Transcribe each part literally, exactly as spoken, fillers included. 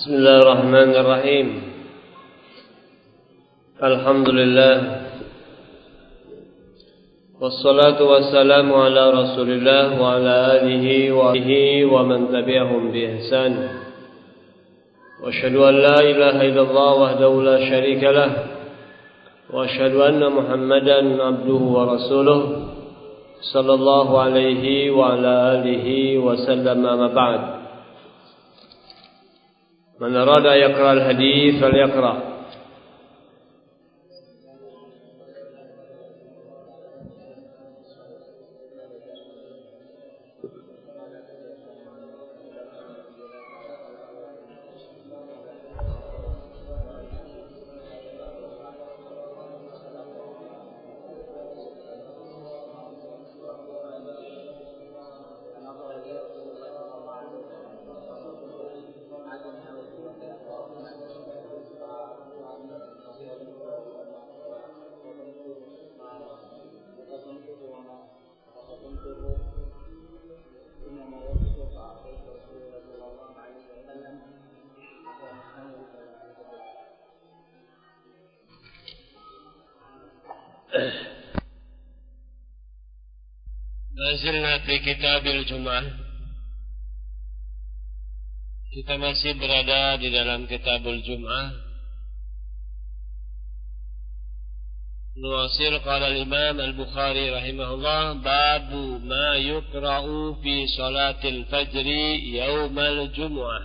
Bismillahirrahmanirrahim. Alhamdulillah. Wassalatu wassalamu ala Rasulillah wa ala alihi wa alihi wa man tabi'ahum bi ihsan. Wa asyhadu an la ilaha illallah wahdahu la syarika lah. Wa asyhadu anna Muhammadan abduhu wa rasuluh sallallahu alaihi wa ala alihi wa sallam, ma ba'd. Man arada yaqra al-hadith falyaqra. Nazilna fi kitabil Jum'ah. Kita masih berada di dalam kitabul Jum'ah. Nuwasil qala al-Imam al-Bukhari rahimahullah, babu ma yuqra'u fi salatil fajri yaumal Jum'ah.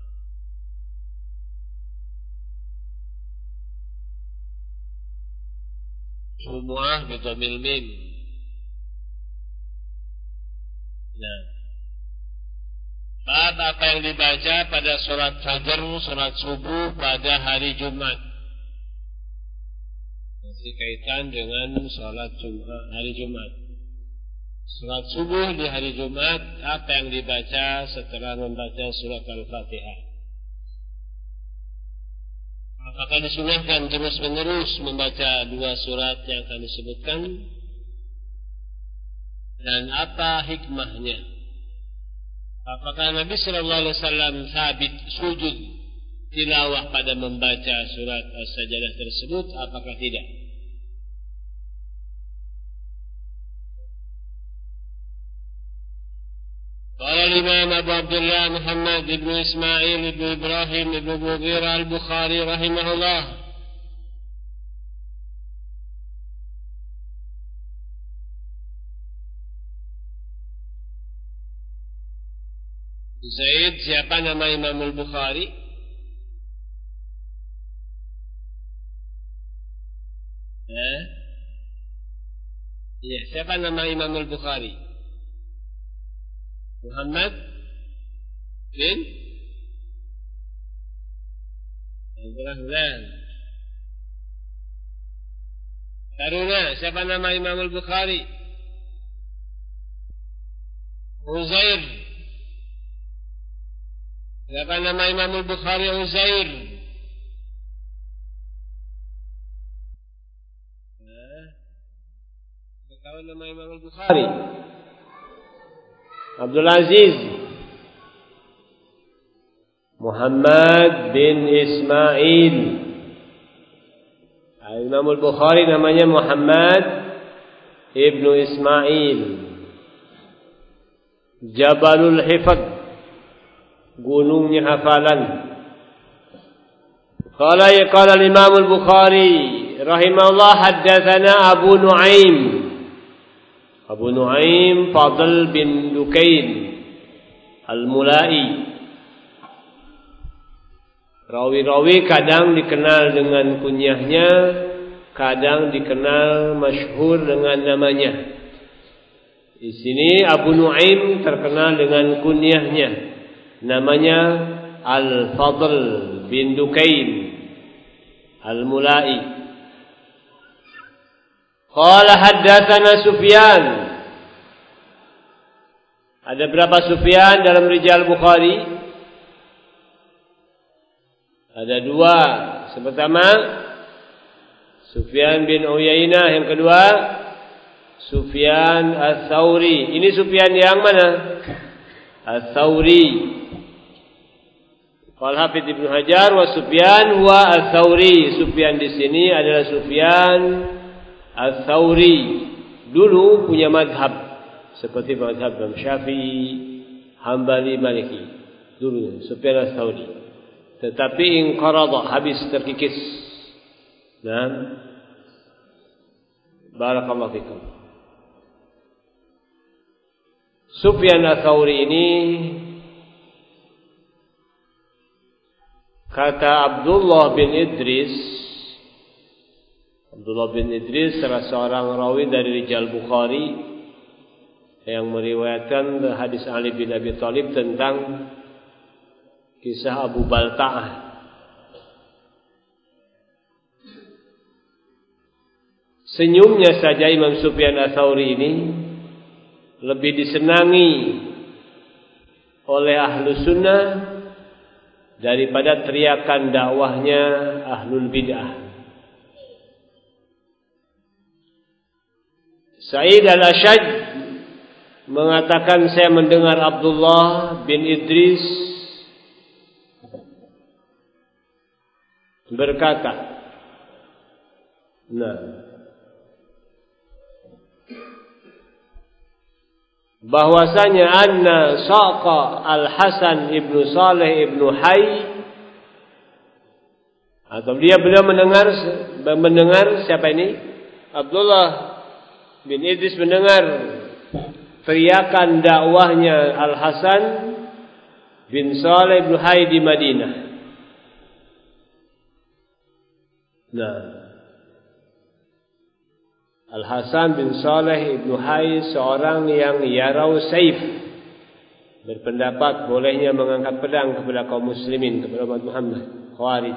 Jum'ah bidhamil mim. Nah, bab apa yang dibaca pada sholat fajar, sholat subuh pada hari Jumat. Masih kaitan dengan sholat Jumat, hari Jumat. Sholat subuh di hari Jumat, apa yang dibaca setelah membaca surat Al-Fatihah? Apakah disunahkan terus menerus membaca dua surat yang akan disebutkan? Dan apa hikmahnya? Apakah Nabi Sallallahu Alaihi Wasallam sabit sujud tilawah pada membaca surat As-Sajdah tersebut? Apakah tidak? Qala Imam Abu Abdullah Muhammad ibn Ismail ibn Ibrahim ibn Mughirah al-Bukhari rahimahullah, Zaid, siapa nama Imam Al-Bukhari? Eh? Iya, siapa nama Imam Al-Bukhari? Muhammad bin Abdurrahman. Taruna, siapa nama Imam Al-Bukhari? Uzair. Siapa nama Imam Al-Bukhari? Uzair. Nah, tahu nama Imam Al-Bukhari? Abdul Aziz. Muhammad bin Ismail. Imam Al-Bukhari namanya Muhammad ibnu Ismail. Jabalul Hifad, gunungnya hafalan. Qala qala al-Imam al-Bukhari rahimahullah, haddatsana Abu Nuaim. Abu Nuaim Fadl bin Dukain al-Mulai. Rawi-rawi kadang dikenal dengan kunyahnya, kadang dikenal masyhur dengan namanya. Di sini Abu Nuaim terkenal dengan kunyahnya, namanya Al-Fadl bin Dukain Al-Mulai. Qala haddatsana Sufyan. Ada berapa Sufyan dalam rijal Bukhari? Ada dua. Pertama Sufyan bin Uyainah, yang kedua Sufyan Ats-Tsauri. Ini Sufyan yang mana? Ats-Tsauri. Qala Hafidz Ibnu Hajar wa Sufyan wa Ats-Tsauri. Sufyan di sini adalah Sufyan Ats-Tsauri. Dulu punya mazhab seperti mazhab Imam Syafi'i, Hambali, Maliki. Dulu Sufyan Ats-Tsauri. Tetapi inqarada, habis terkikis. Nah, barakallahu fikum. Sufyan Ats-Tsauri ini kata Abdullah bin Idris, Abdullah bin Idris salah seorang rawi dari Rijal Bukhari yang meriwayatkan hadis Ali bin Abi Thalib tentang kisah Abu Balta'ah. Senyumnya saja Imam Sufyan Ats-Tsauri ini lebih disenangi oleh ahlu sunnah daripada teriakan dakwahnya ahlul bid'ah. Sa'id al-Ashaj mengatakan, saya mendengar Abdullah bin Idris berkata, nah, bahwasanya anna saqa Al-Hasan ibnu Saleh ibnu Hay, atau dia beliau mendengar mendengar siapa ini? Abdullah bin Idris mendengar teriakan dakwahnya Al-Hasan bin Saleh ibnu Hay di Madinah. Nah, Al-Hasan bin Saleh ibnu Hay seorang yang yarau saif, berpendapat bolehnya mengangkat pedang kepada kaum muslimin, kepada umat Muhammad, Khawarij.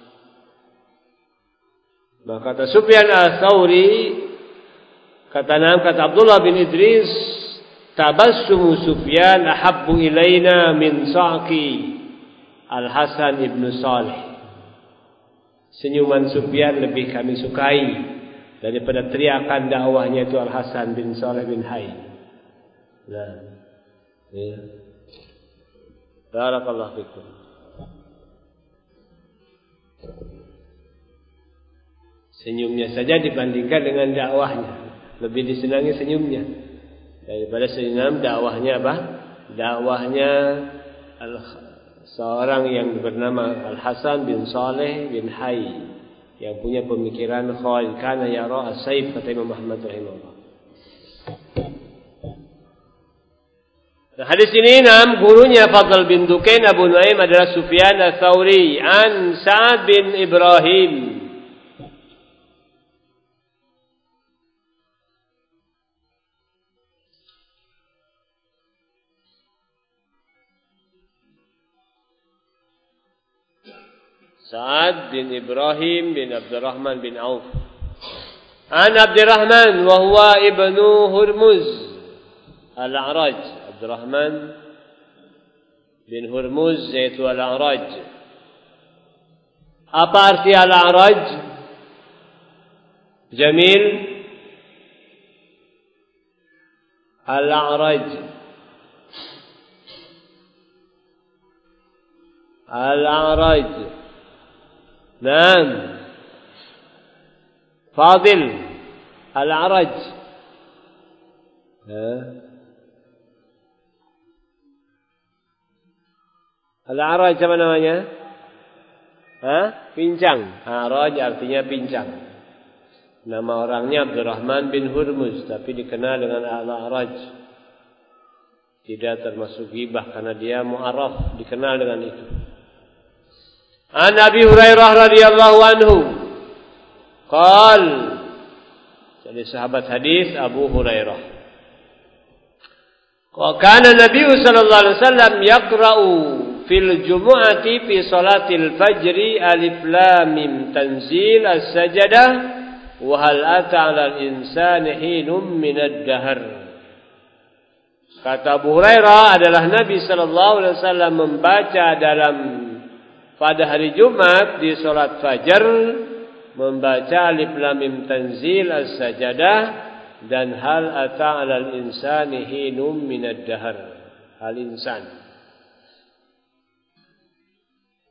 Maka kata Sufyan Ats-Tsauri, kata nam kata Abdullah bin Idris, tabassumu Sufyan ahabbu ilaina min sa'qi Al-Hasan ibnu Saleh. Senyuman Sufyan lebih kami sukai daripada teriakan dakwahnya itu Al-Hasan bin Saleh bin Hay. Nah, ya. Barakallahu fikum. Senyumnya saja dibandingkan dengan dakwahnya, lebih disenangi senyumnya daripada senyum dakwahnya apa? Dakwahnya seorang yang bernama Al-Hasan bin Saleh bin Hay, yang punya pemikiran khawarij, kana yara as-saif, kata Imam Ahmad rahimahullah. Nah, hadis ini nam gurunya Fadl bin Dukain Abu Nuaim adalah Sufyan Ats-Tsauri an Sa'ad bin Ibrahim. Sa'ad bin Ibrahim bin Abdurrahman bin Auf. An Abdurrahman wa huwa ibnu Hurmuz Al-A'raj. Abdurrahman bin Hurmuz yaitu Al-A'raj. Apa arti Al-A'raj? Jamil. Al-A'raj. Al-A'raj. Naam. Fadil. Al-A'raj. Ha? Al-A'raj apa namanya? Ha? Pincang. A'raj artinya pincang. Nama orangnya Abdurrahman bin Hurmuz, tapi dikenal dengan Al-A'raj. Tidak termasuk ghibah karena dia mu'arraf, dikenal dengan itu. An Abi Hurairah radhiyallahu anhu qal, jadi sahabat hadis Abu Hurairah, kana Nabi sallallahu alaihi wasallam yaqra'u fil jumu'ati fi salatil fajri alif lam mim tanzil as-sajdah wa hal ata 'alal insani hinum minad dahr. Kata Abu Hurairah adalah Nabi sallallahu alaihi wasallam membaca dalam pada hari Jumat di salat fajar, membaca alif lam mim tanzil as-sajdah dan hal ata 'alal insani hinum minad dahr. Al insan.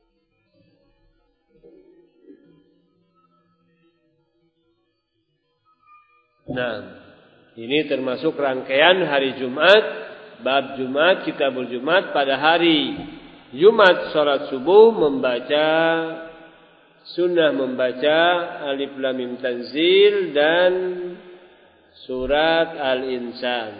Nah, ini termasuk rangkaian hari Jumat, bab Jumat, kitabul Jumat. Pada hari Jumat salat subuh membaca sunnah membaca Alif Lam Mim Tanzil dan surat Al-Insan.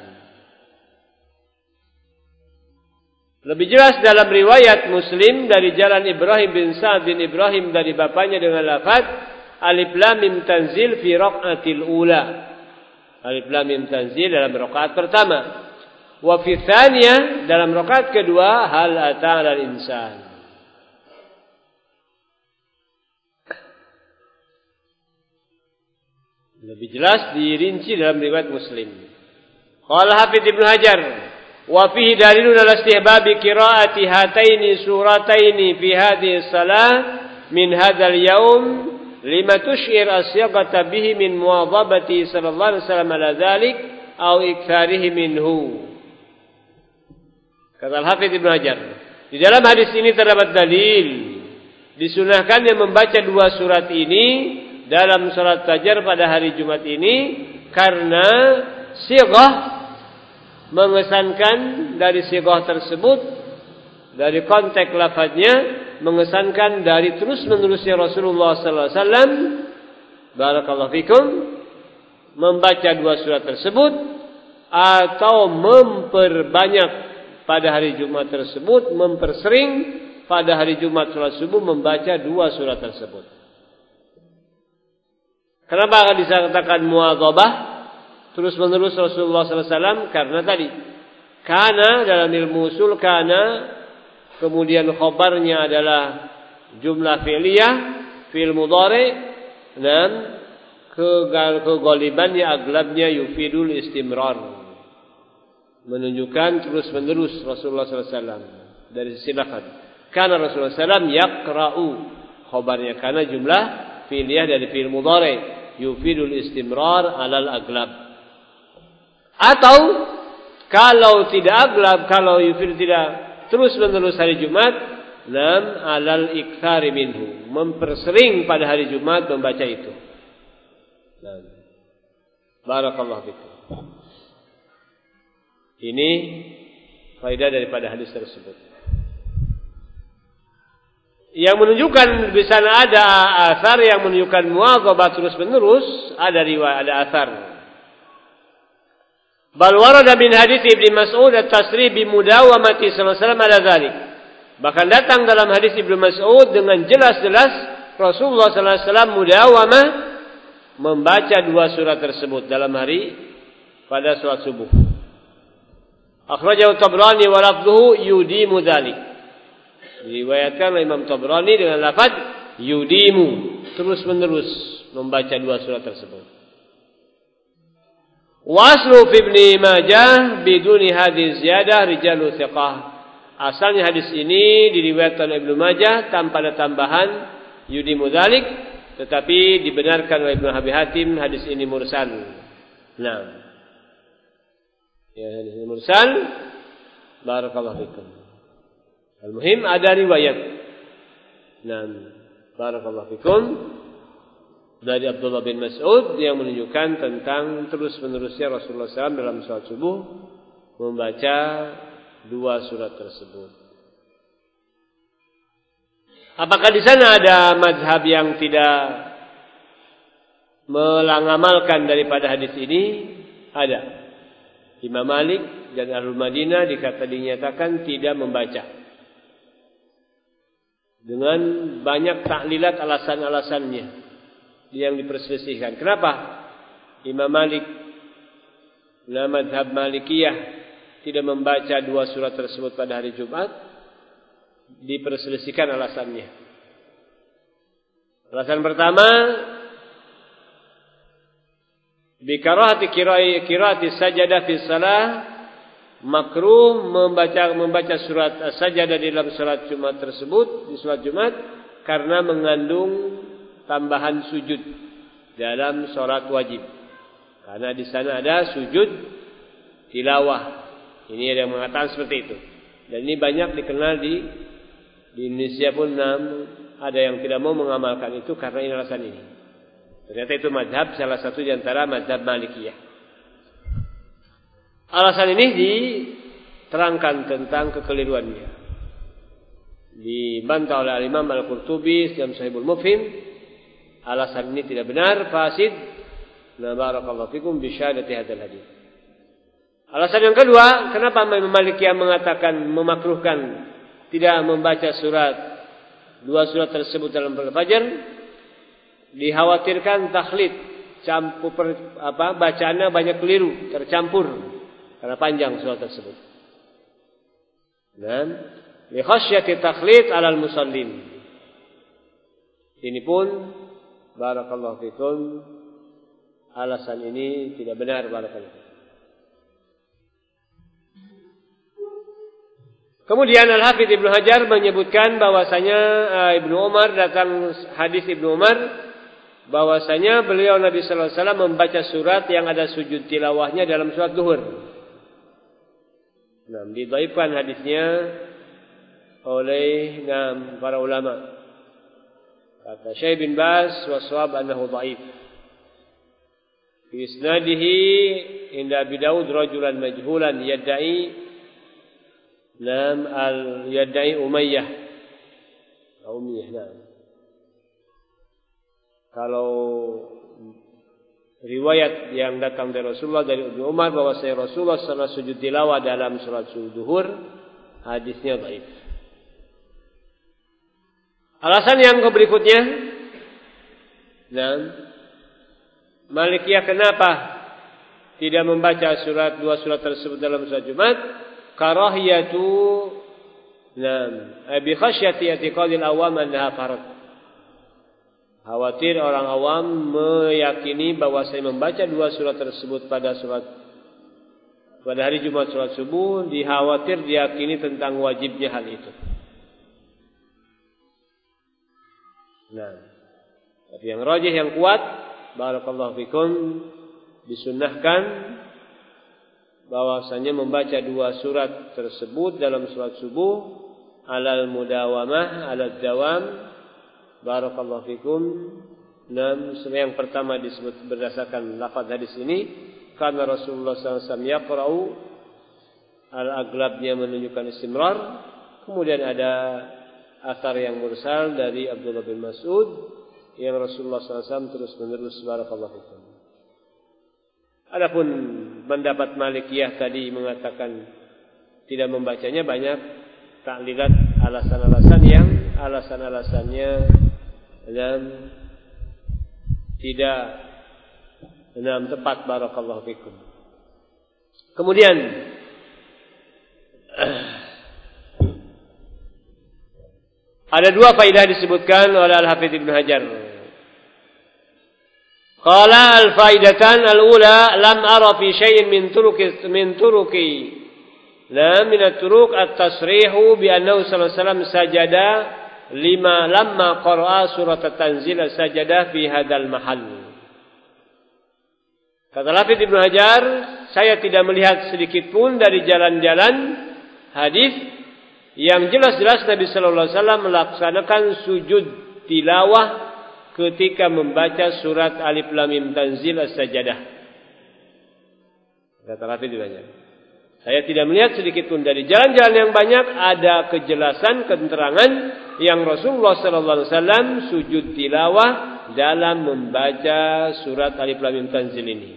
Lebih jelas dalam riwayat Muslim dari jalan Ibrahim bin Sa'ad bin Ibrahim dari bapaknya dengan lafaz Alif Lam Mim Tanzil fi raq'atil ula. Alif Lam Mim Tanzil dalam rakaat pertama. Wa fi tsaniyah dalam rakaat kedua hal ata 'alal insan. Lebih jelas dirinci dalam riwayat Muslim. Qala Hafidz Ibnu Hajar wa fihi dalilun ala istihbabi qiraati hataini surataini fi hadhihi salah min hadzal yaum lima tushir asyaqata bihi min muwadhabati sallallahu alaihi wasallam ala dzalik au iktsarihi minhu. Kata Al-Hafidz Ibnu Hajar, di dalam hadis ini terdapat dalil disunahkannya membaca dua surat ini dalam salat fajar pada hari Jumat ini karena sighah mengesankan dari sighah tersebut dari konteks lafaznya mengesankan dari terus-menerusnya Rasulullah sallallahu alaihi wasallam barakallahu fikum membaca dua surat tersebut atau memperbanyak pada hari Jumat tersebut, mempersering pada hari Jumat salat subuh membaca dua surat tersebut. Kenapa akan dikatakan muwadhabah terus-menerus Rasulullah sallallahu alaihi wasallam? Karena tadi kana dalam ilmu usul kana kemudian khabarnya adalah jumlah fi'liyah fi'il mudhari dan kegalibannya aglabnya yufidul istimrar menunjukkan terus-menerus Rasulullah sallallahu alaihi wasallam dari sisi lafaz. Kana Rasulullah sallallahu alaihi wasallam yaqra'u khabarnya kana jumlah fi'liyah dari fi'il mudhari yufidul istimrar alal aglab. Atau kalau tidak aglab, kalau yufid tidak terus menerus hari Jumat, lam alal iktsari minhu, mempersering pada hari Jumat membaca itu. Nah, barakallahu fikum. Ini faedah daripada hadis tersebut. Yang menunjukkan di sana ada asar yang menunjukkan muwadhabah terus menerus, ada riwayat, ada asar. Bal warada min hadits Ibnu Mas'ud at-tasrih bi mudawamati sallallahu alaihi wasallam ala dzalik. Bahkan datang dalam hadis Ibnu Mas'ud dengan jelas-jelas Rasulullah sallallahu alaihi wasallam mudawamah membaca dua surat tersebut dalam hari pada salat subuh. Akhrajahu Tabrani wa lafdhuhu yudimu dzalik. Diriwayatkan oleh Imam Tabrani dengan lafaz yudimu, terus-menerus membaca dua surat tersebut. Waslu fi Ibnu Majah biduni hadis ziyadah rijalu thiqah. Asalnya hadis ini diriwayatkan oleh Ibnu Majah tanpa ada tambahan yudimu dzalik, tetapi dibenarkan oleh Ibnu Abi Hatim hadis ini mursal. Nah, ya hadis ini mursal. Barakallahu fikum. Al-muhim ada riwayat. Nah, barakallahu fikum dari Abdullah bin Mas'ud yang menunjukkan tentang terus-menerusnya Rasulullah sallallahu alaihi wasallam dalam salat subuh membaca dua surat tersebut. Apakah di sana ada mazhab yang tidak melangamalkan daripada hadis ini? Ada. Imam Malik dan Ahlul Madinah dikata dinyatakan tidak membaca. Dengan banyak taklilat alasan-alasannya yang diperselisihkan. Kenapa? Imam Malik dalam mazhab Malikiyah tidak membaca dua surat tersebut pada hari Jumat, diperselisihkan alasannya. Alasan pertama, bi karahati qiraati sajadah fi shalah, makruh membaca membaca surat As-Sajdah di dalam salat Jumat tersebut, di salat Jumat karena mengandung tambahan sujud dalam sholat wajib, karena di sana ada sujud tilawah. Ini ada yang mengatakan seperti itu, dan ini banyak dikenal di di Indonesia pun ada yang tidak mau mengamalkan itu karena ini alasan ini. Ternyata itu mazhab salah satu di antara mazhab Malikiyah. Alasan ini diterangkan tentang kekeliruannya. Dibantah oleh Imam Al-Qurtubi dalam Sahihul Mufhim. Alasan ini tidak benar, fasid. Na barakallahu fikum bi syahadati hadzal hadis. Alasan yang kedua, kenapa Imam Malikiyah mengatakan memakruhkan tidak membaca surat dua surat tersebut dalam Al-Fajr? Dikhawatirkan takhlid, campur apa bacaannya banyak keliru, tercampur karena panjang surat tersebut. Dan li khasyati takhlid 'alal musallin. Ini pun barakallahu fikum alasan ini tidak benar barakallahu. Kemudian Al-Hafidz Ibnu Hajar menyebutkan bahwasanya uh, Ibnu Umar datang hadis Ibnu Umar bahwasanya beliau Nabi sallallahu alaihi wasallam membaca surat yang ada sujud tilawahnya dalam surat zuhur. Nah, didhaifkan hadisnya oleh enam para ulama. Kata Syekh bin Baz wa shawab annahu dhaif. Fi isnadihi inda Abi Daud rajulan majhulan yad'i nam al yad'i Umayyah. Umayyah nah. Kalau riwayat yang datang dari Rasulullah dari Ibnu Umar bahwa saya Rasulullah sallallahu alaihi wasallam sujud tilawah dalam surat zuhur, hadisnya dhaif. Alasan yang berikutnya, nah, Malikiyah kenapa tidak membaca surat dua surat tersebut dalam salat Jumat? Karahiyatu, nah, bi khasyati i'tiqadil awam annaha fardh. Khawatir orang awam meyakini bahwa saya membaca dua surat tersebut pada surat pada hari Jumat surat subuh, dikhawatir diyakini tentang wajibnya hal itu. Nah, tapi yang rajih yang kuat, barakallahu fikum, disunnahkan bahwasanya membaca dua surat tersebut dalam surat subuh alal mudawamah, alal dawam. Barakallahu fikum. Nam, yang pertama disebut berdasarkan lafaz hadis ini karena Rasulullah sallallahu alaihi wasallam yaqra'u, al-aglabnya menunjukkan istimrar. Kemudian ada asar yang mursal dari Abdullah bin Mas'ud yang Rasulullah sallallahu alaihi wasallam terus menerus barakallahu fikum. Adapun pendapat Malikiyah tadi mengatakan tidak membacanya, banyak taklilat alasan-alasan yang alasan-alasannya dan tidak dalam tepat barakallahu fikum. Kemudian ada dua faedah disebutkan oleh Al-Hafidz Ibnu Hajar. Qala al-faidatan al-ula lam ara fi syai'in min turuki min turuki la min at-turuq at-tasrihu bi annahu sallallahu alaihi wasallam sajada lima lamma qara'a surat at-tanzil sajada fi hadzal mahal. Kata Al-Hafidz Ibnu Hajar, saya tidak melihat sedikit pun dari jalan-jalan hadis yang jelas-jelas Nabi sallallahu alaihi wasallam melaksanakan sujud tilawah ketika membaca surat Alif Lam Mim Tanzil As-Sajdah. Kata Al-Hafidz Ibnu Hajar, saya tidak melihat sedikit pun dari jalan-jalan yang banyak ada kejelasan, keterangan yang Rasulullah sallallahu alaihi wasallam sujud tilawah dalam membaca surat Alif Lam Mim Tanzil ini.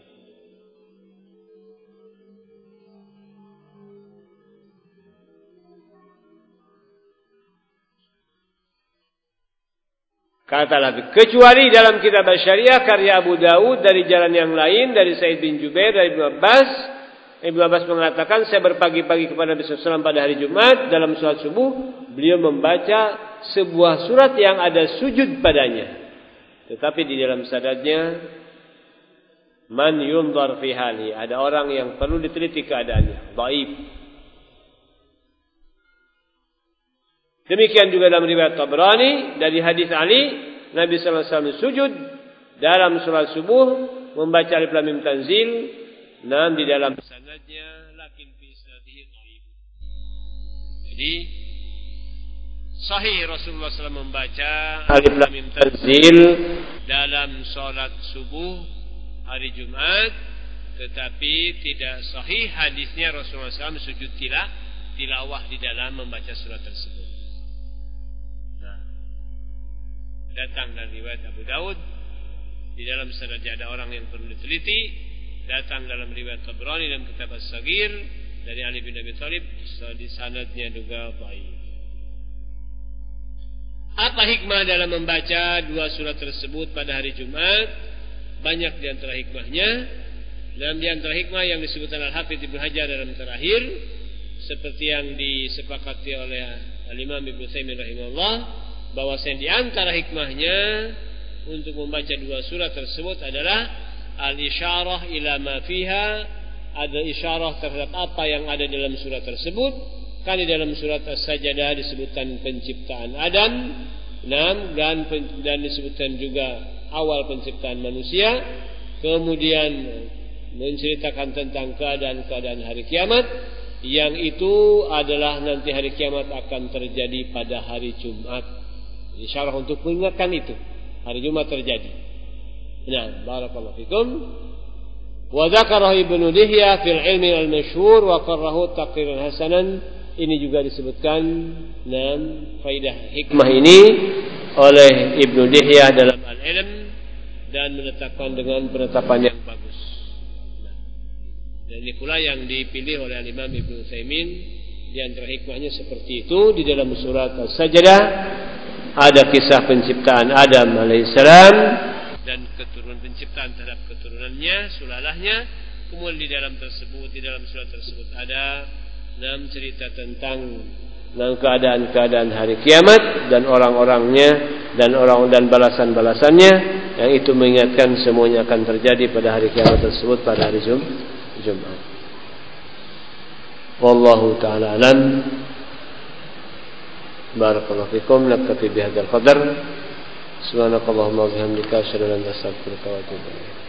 Kata Al-Hafidz, kecuali dalam kitab Syariah karya Abu Daud dari jalan yang lain dari Sa'id bin Jubair dari Ibnu Abbas. Ibnu Abbas mengatakan, saya berpagi-pagi kepada Nabi sallallahu alaihi wasallam pada hari Jumat dalam salat subuh, beliau membaca sebuah surat yang ada sujud padanya. Tetapi di dalam sanadnya man yundhar fi hali, ada orang yang perlu diteliti keadaannya, dhaif. Demikian juga dalam riwayat Tabrani dari hadis Ali, Nabi sallallahu alaihi wasallam sujud dalam salat subuh membaca Alif Lam Mim Tanzil. Nah, di dalam sanadnya lakin fi isnadihi dhaif. Jadi sahih Rasulullah shallallahu alaihi wasallam membaca Alif Lam Mim Tanzil dalam sholat subuh hari Jumat, tetapi tidak sahih hadisnya Rasulullah shallallahu alaihi wasallam sujud tilah, tilawah di dalam membaca surat tersebut. Nah, datang dari riwayat Abu Daud, di dalam sanadnya ada orang yang perlu diteliti. Datang dalam riwayat Tabrani dan Kitab As-Saghir dari Ali bin Abi Thalib, di sanadnya juga baik. Apa hikmah dalam membaca dua surat tersebut pada hari Jumat? Banyak di antara hikmahnya. Dan di antara hikmah yang disebutkan Al-Hafidz Ibnu Hajar dalam terakhir, seperti yang disepakati oleh Al-Imam Ibnu Taimiyah rahimahullah, bahwasanya di antara hikmahnya untuk membaca dua surat tersebut adalah al-isyarah ila ma fiha, ada isyarah terhadap apa yang ada dalam surat tersebut. Kan di dalam surat As-Sajdah disebutkan penciptaan Adam, dan dan disebutkan juga awal penciptaan manusia, kemudian menceritakan tentang keadaan-keadaan hari kiamat, yang itu adalah nanti hari kiamat akan terjadi pada hari Jumat. Isyarah untuk mengingatkan itu, hari Jumat terjadi. Nah, barakallahu fikum. Wa dzakara Ibnu Dihya fil ilmi al-masyhur wa qarrahu taqriran hasanan. Ini juga disebutkan dalam faidah hikmah ini oleh Ibnu Dihya dalam Al-Ilm, dan menetapkan dengan penetapan yang bagus. Nah, dan ini pula yang dipilih oleh Imam Ibnu Utsaimin. Di antara hikmahnya seperti itu, di dalam surat As-Sajdah ada kisah penciptaan Adam alaihissalam dan keturunan penciptaan terhadap keturunannya, sulalahnya. Kemudian di dalam tersebut, di dalam surat tersebut ada enam cerita tentang enam keadaan-keadaan hari kiamat dan orang-orangnya dan orang dan balasan-balasannya, yang itu mengingatkan semuanya akan terjadi pada hari kiamat tersebut pada hari Jum Jumat. Wallahu ta'ala alam. Barakallahu fikum. Naktafi bihadzal qadar. Subhanakallahumma wa bihamdika asyhadu an la ilaha illa anta astaghfiruka wa atubu ilaik.